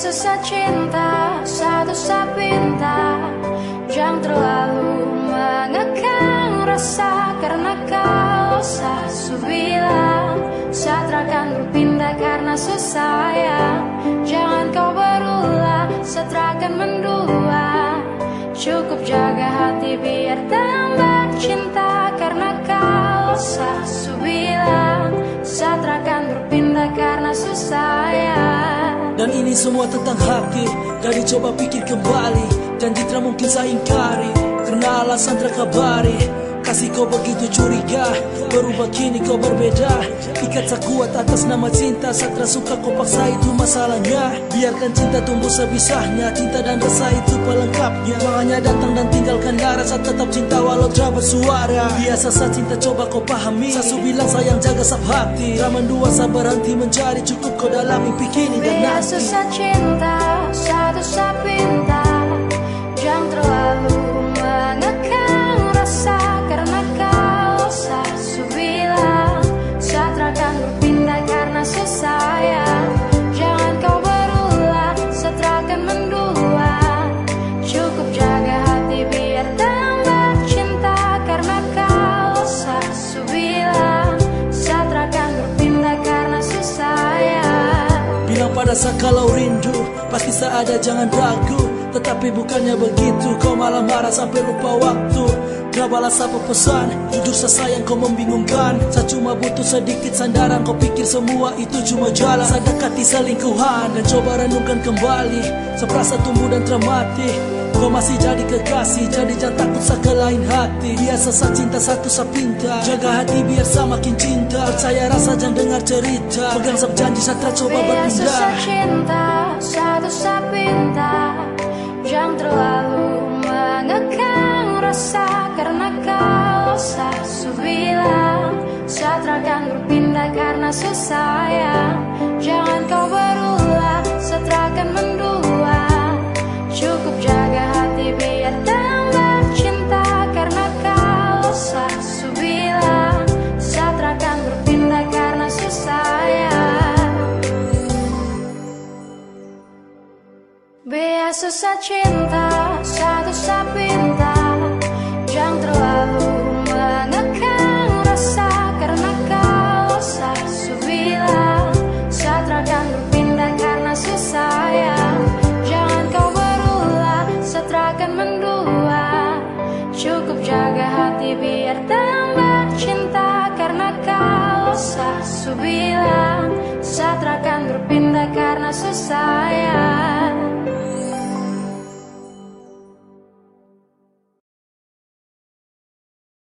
susah cinta, satu sapinta. Jangan terlalu mengekang rasa, karena kau sasu bilang saat akan berpindah karena susah ya. Jangan kau berulah saat akan mendua. Cukup jaga hati biar tambah cinta, karena kau sasu bilang saat akan berpindah karena susah ya. Dan ini semua tentang hati, jadi coba pikir kembali. Janji tak mungkin saya ingkari, karena alasan terkabari. Kasih kau begitu curiga, berubah kini kau berbeda. Ikat tak kuat atas nama cinta, saat suka kau paksa itu masalahnya. Biarkan cinta tumbuh sebisanya, cinta dan rasa itu pelengkapnya. Makanya datang dan tinggalkan darah, saat tetap cinta walau tak bersuara. Biasa saat cinta coba kau pahami, sasu bilang sayang jaga sab hati. Ramen dua sabar berhenti mencari, cukup kau dalam mimpi kini dan nanti. Biasa cinta, satu sapinta. Jangan terlalu mengekang rasa, karena kau sasu bilang saat akan berpindah karena susah ya. Jangan kau berulah saat akan mendua. Cukup jaga hati biar tambah cinta, karena kau sasu bilang saat akan berpindah karena susah ya. Bilang pada saya kalau rindu pasti saya ada, jangan ragu. Tetapi bukannya begitu, kau malah marah sampai lupa waktu. Gak balas apa pesan, jujur saya sayang kau membingungkan. Saya cuma butuh sedikit sandaran, kau pikir semua itu cuma jalan. Saya dekati selingkuhan dan coba renungkan kembali. Seperasa tumbuh dan termati, kau masih jadi kekasih, jadi jangan takut saya ke lain hati. Biasa saya cinta satu saya pinta, jaga hati biar saya makin cinta. Percaya rasa jangan dengar cerita, pegang sab janji saya coba berpindah. Biasa cinta, satu saya pinta. Jangan terlalu mengekang rasa, karena kau sasu bilang saat akan berpindah karena susah ya. Jangan kau berulah saat akan mendua. Cukup jaga hati biar tambah cinta, karena kau sasu bilang saat akan berpindah karena susah ya. Biasa susah cinta, satu sapinta. Jangan terlalu mengekang rasa, karena kau sasu bilang saat akan berpindah karena susah ya. Jangan kau berulah saat akan mendua. Cukup jaga hati biar tambah cinta, karena kau sasu bilang saat akan berpindah karena susah ya.